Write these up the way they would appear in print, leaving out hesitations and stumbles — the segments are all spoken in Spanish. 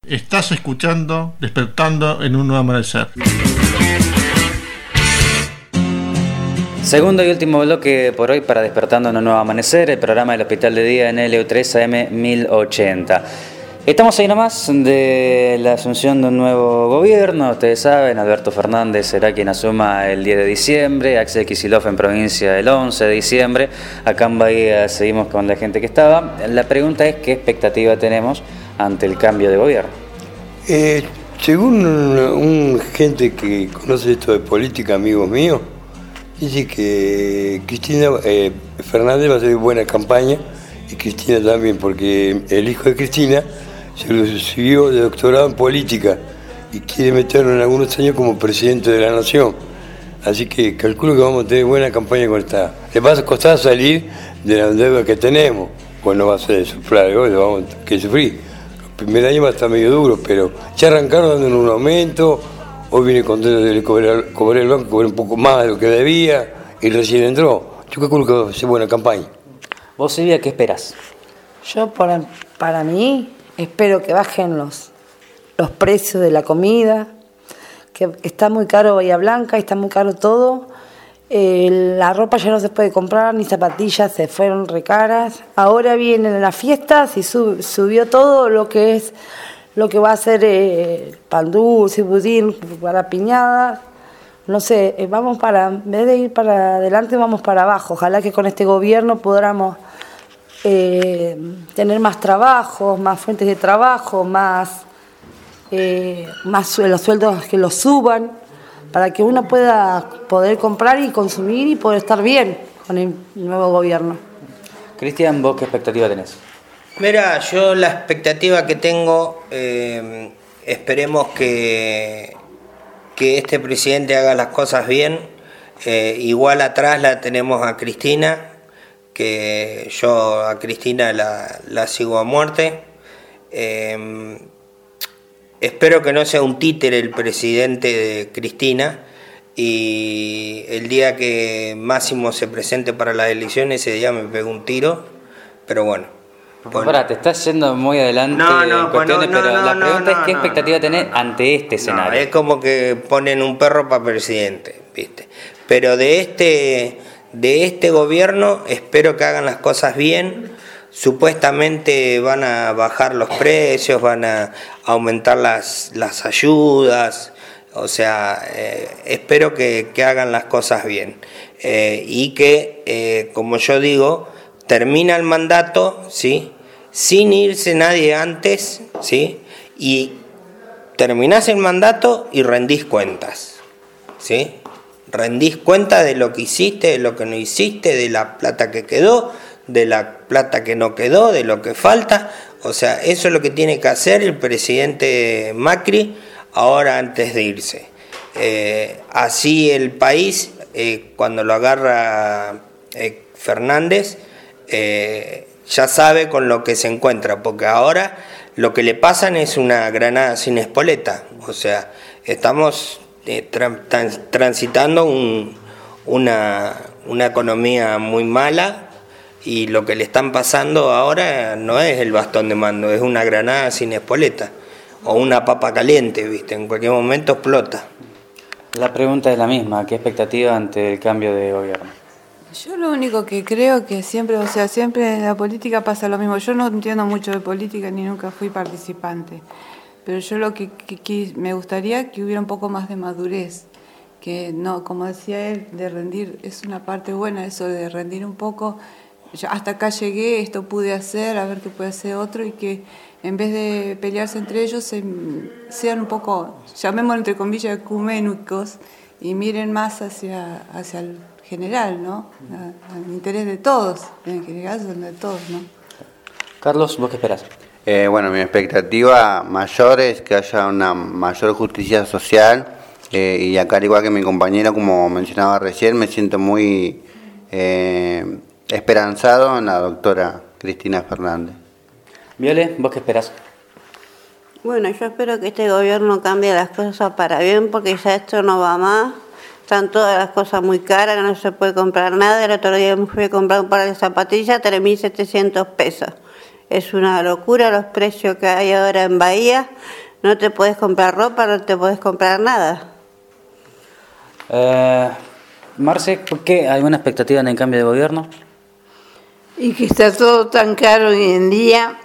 Estás escuchando Despertando en un Nuevo Amanecer. Segundo y último bloque por hoy para Despertando en un Nuevo Amanecer, el programa del Hospital de Día en LU3 AM 1080. Estamos ahí nomás de la asunción de un nuevo gobierno, ustedes saben, Alberto Fernández será quien asuma el 10 de diciembre, Axel Kicillof en provincia el 11 de diciembre, acá en Bahía seguimos con la gente que estaba. La pregunta es, ¿qué expectativa tenemos ante el cambio de gobierno? Según un gente que conoce esto de política, amigos míos, dice que Cristina Fernández va a hacer buena campaña y Cristina también, porque el hijo de Cristina se recibió de doctorado en política y quiere meterlo en algunos años como presidente de la nación. Así que calculo que vamos a tener buena campaña con esta. Le va a costar salir de la deuda que tenemos, pues no va a ser sufrir, lo vamos a que sufrir. El primer año va a estar medio duro, pero ya arrancaron dando un aumento. Hoy viene contento de cobrar el banco, cobrar un poco más de lo que debía y recién entró. Yo calculo que va a ser buena campaña. ¿Vos, Silvia, qué esperás? Yo, para mí, espero que bajen los precios de la comida, que está muy caro Bahía Blanca, está muy caro todo. La ropa ya no se puede comprar, ni zapatillas, se fueron recaras. Ahora vienen las fiestas y subió todo lo que va a ser pan dulce, budín para piñadas. No sé, en vez de ir para adelante, vamos para abajo. Ojalá que con este gobierno podamos tener más trabajos, más fuentes de trabajo, más los sueldos que los suban, para que uno pueda poder comprar y consumir y poder estar bien con el nuevo gobierno. Cristian, ¿vos qué expectativa tenés? Mira, yo la expectativa que tengo, esperemos que este presidente haga las cosas bien. Igual atrás la tenemos a Cristina, que yo a Cristina la sigo a muerte. Espero que no sea un títere el presidente de Cristina y el día que Máximo se presente para las elecciones, ese día me pego un tiro, pero bueno. Pará, te estás yendo muy adelante en cuestiones, pero la pregunta es ¿qué expectativa tenés ante este escenario? Es como que ponen un perro para presidente, ¿viste? Pero de este gobierno espero que hagan las cosas bien. Supuestamente van a bajar los precios, van a aumentar las ayudas, o sea, espero que hagan las cosas bien y que, como yo digo, termina el mandato, ¿sí? Sin irse nadie antes, ¿sí? Y terminás el mandato y rendís cuentas, ¿sí? Rendís cuenta de lo que hiciste, de lo que no hiciste, de la plata que quedó, de la plata que no quedó, de lo que falta. O sea, eso es lo que tiene que hacer el presidente Macri ahora antes de irse. Así el país, cuando lo agarra Fernández, ya sabe con lo que se encuentra, porque ahora lo que le pasan es una granada sin espoleta. O sea, estamos transitando una economía muy mala. Y lo que le están pasando ahora no es el bastón de mando, es una granada sin espoleta o una papa caliente, ¿viste? En cualquier momento explota. La pregunta es la misma, ¿qué expectativa ante el cambio de gobierno? Yo lo único que creo que siempre en la política pasa lo mismo. Yo no entiendo mucho de política ni nunca fui participante, pero yo lo que me gustaría que hubiera un poco más de madurez, que no, como decía él, de rendir es una parte buena, eso de rendir un poco. Yo hasta acá llegué, esto pude hacer, a ver qué puede hacer otro, y que en vez de pelearse entre ellos sean un poco, llamémoslo entre comillas, ecuménicos y miren más hacia el general, ¿no? Al interés de todos, en general son de todos, ¿no? Carlos, ¿vos qué esperás? Bueno, mi expectativa mayor es que haya una mayor justicia social y acá, al igual que mi compañera, como mencionaba recién, me siento muy esperanzado en la doctora Cristina Fernández. Viole, ¿vos qué esperás? Bueno, yo espero que este gobierno cambie las cosas para bien, porque ya esto no va más. Están todas las cosas muy caras, no se puede comprar nada. El otro día me fui a comprar un par de zapatillas, 3.700 pesos. Es una locura los precios que hay ahora en Bahía. No te puedes comprar ropa, no te puedes comprar nada. Marce, ¿por qué alguna expectativa en el cambio de gobierno? Y que está todo tan caro hoy en día.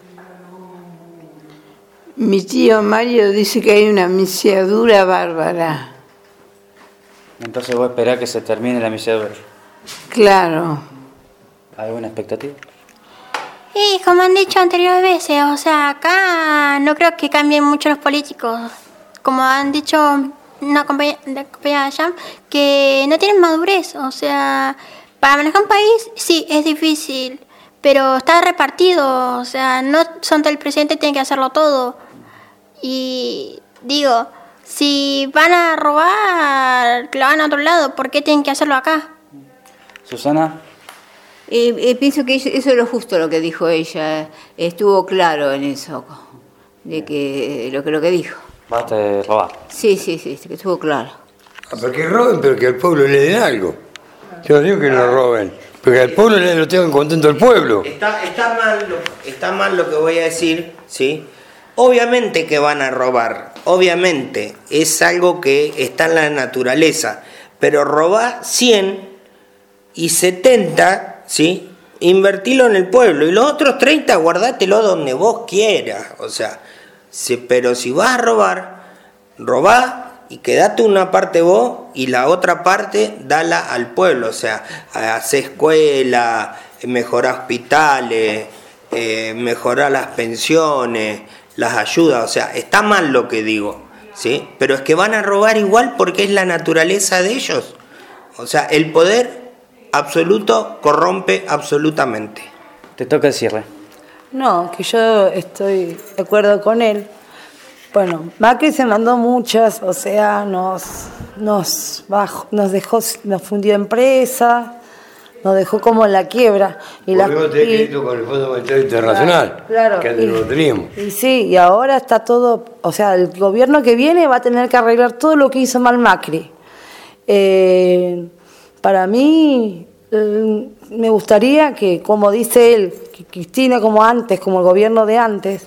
Mi tío Mario dice que hay una misiadura bárbara. Entonces vos esperás que se termine la misiadura. Claro. ¿Alguna expectativa? Y como han dicho anteriores veces, o sea, acá no creo que cambien mucho los políticos. Como han dicho una compañera de allá, que no tienen madurez. O sea, para manejar un país sí es difícil, pero está repartido. O sea, no son del presidente, tienen que hacerlo todo. Y digo, si van a robar, que lo hagan a otro lado, ¿por qué tienen que hacerlo acá? Susana. Pienso que eso es lo justo lo que dijo ella. Estuvo claro en eso, de que lo que dijo. Basta de robar. Sí, que estuvo claro. Pero que roben, pero que al pueblo le den algo. Yo no digo que no roben, porque al pueblo le lo tengan contento al pueblo. Está mal lo que voy a decir, ¿sí? Obviamente que van a robar, obviamente, es algo que está en la naturaleza, pero robar 100 y 70, ¿sí? Invertilo en el pueblo, y los otros 30 guardátelo donde vos quieras, o sea, pero si vas a robar, robá y quedate una parte vos y la otra parte dala al pueblo, o sea, hacer escuela, mejorar hospitales, mejorar las pensiones, las ayudas, o sea, está mal lo que digo, ¿sí? Pero es que van a robar igual porque es la naturaleza de ellos. O sea, el poder absoluto corrompe absolutamente. Te toca el cierre. No, que yo estoy de acuerdo con él. Bueno, Macri se mandó muchas, o sea, nos fundió empresas, nos dejó como en la quiebra. Y volvimos a tener crédito con el Fondo Monetario Internacional, claro, que antes no lo teníamos. Y sí, y ahora está todo, o sea, el gobierno que viene va a tener que arreglar todo lo que hizo mal Macri. Para mí, me gustaría que, como dice él, que Cristina como antes, como el gobierno de antes,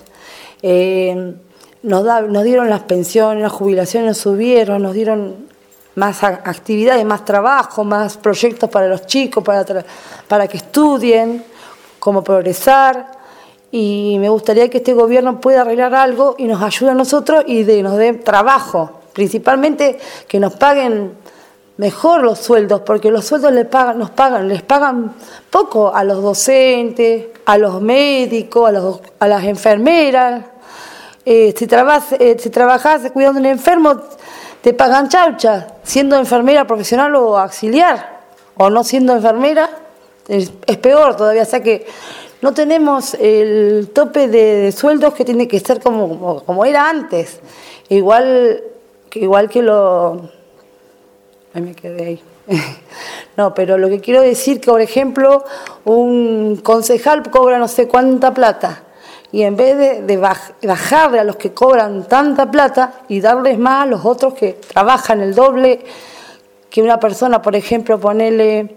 nos dieron las pensiones, las jubilaciones nos subieron, nos dieron más actividades, más trabajo, más proyectos para los chicos, para que estudien, cómo progresar. Y me gustaría que este gobierno pueda arreglar algo y nos ayude a nosotros y nos dé trabajo. Principalmente que nos paguen mejor los sueldos, porque los sueldos les pagan poco a los docentes, a los médicos, a las enfermeras. Si trabajás cuidando a un enfermo, te pagan chaucha, siendo enfermera profesional o auxiliar, o no siendo enfermera, es peor todavía, o sea que no tenemos el tope de sueldos que tiene que ser como era antes, igual que lo... Ahí me quedé ahí. No, pero lo que quiero decir que, por ejemplo, un concejal cobra no sé cuánta plata, y en vez de bajarle a los que cobran tanta plata y darles más a los otros que trabajan el doble que una persona, por ejemplo, ponerle,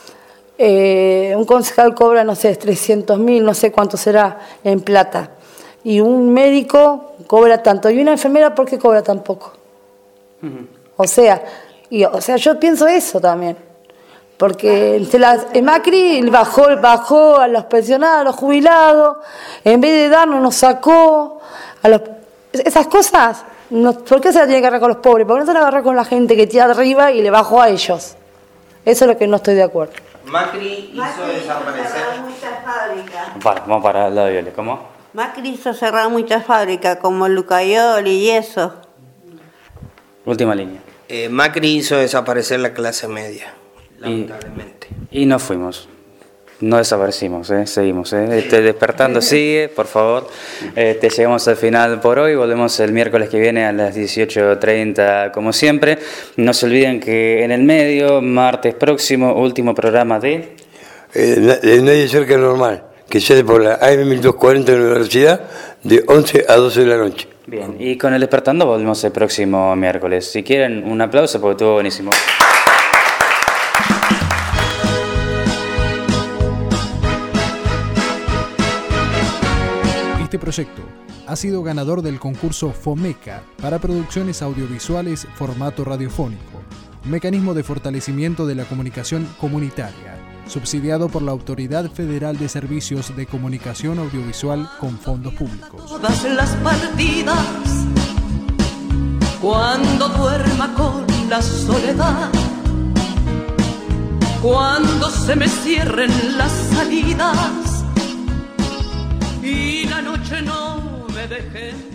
un concejal cobra, no sé, 300.000, no sé cuánto será en plata, y un médico cobra tanto, y una enfermera, ¿por qué cobra tan poco? O sea, yo pienso eso también. Porque Macri bajó a los pensionados, a los jubilados, en vez de darnos, nos sacó. Esas cosas, ¿por qué se las tiene que agarrar con los pobres? ¿Por qué no se las agarra con la gente que tira arriba y le bajó a ellos? Eso es lo que no estoy de acuerdo. Macri hizo desaparecer muchas fábricas. Vamos para el lado de Viole. ¿Cómo? Macri hizo cerrar muchas fábricas, como Lucayol y eso. Última línea. Macri hizo desaparecer la clase media. Lamentablemente. Y nos fuimos. No desaparecimos, seguimos. Despertando sigue, por favor. Llegamos al final por hoy. Volvemos el miércoles que viene a las 18:30, como siempre. No se olviden que en el medio, martes próximo, último programa de... Nadie cerca normal, que sale por la AM1240 de la Universidad, de 11 a 12 de la noche. Bien, y con el Despertando volvemos el próximo miércoles. Si quieren, un aplauso porque estuvo buenísimo. proyecto ha sido ganador del concurso FOMECA para producciones audiovisuales formato radiofónico, un mecanismo de fortalecimiento de la comunicación comunitaria, subsidiado por la Autoridad Federal de Servicios de Comunicación Audiovisual con fondos públicos. Todas las partidas, cuando duerma con la soledad, cuando se me cierren las salidas y la noche no me deje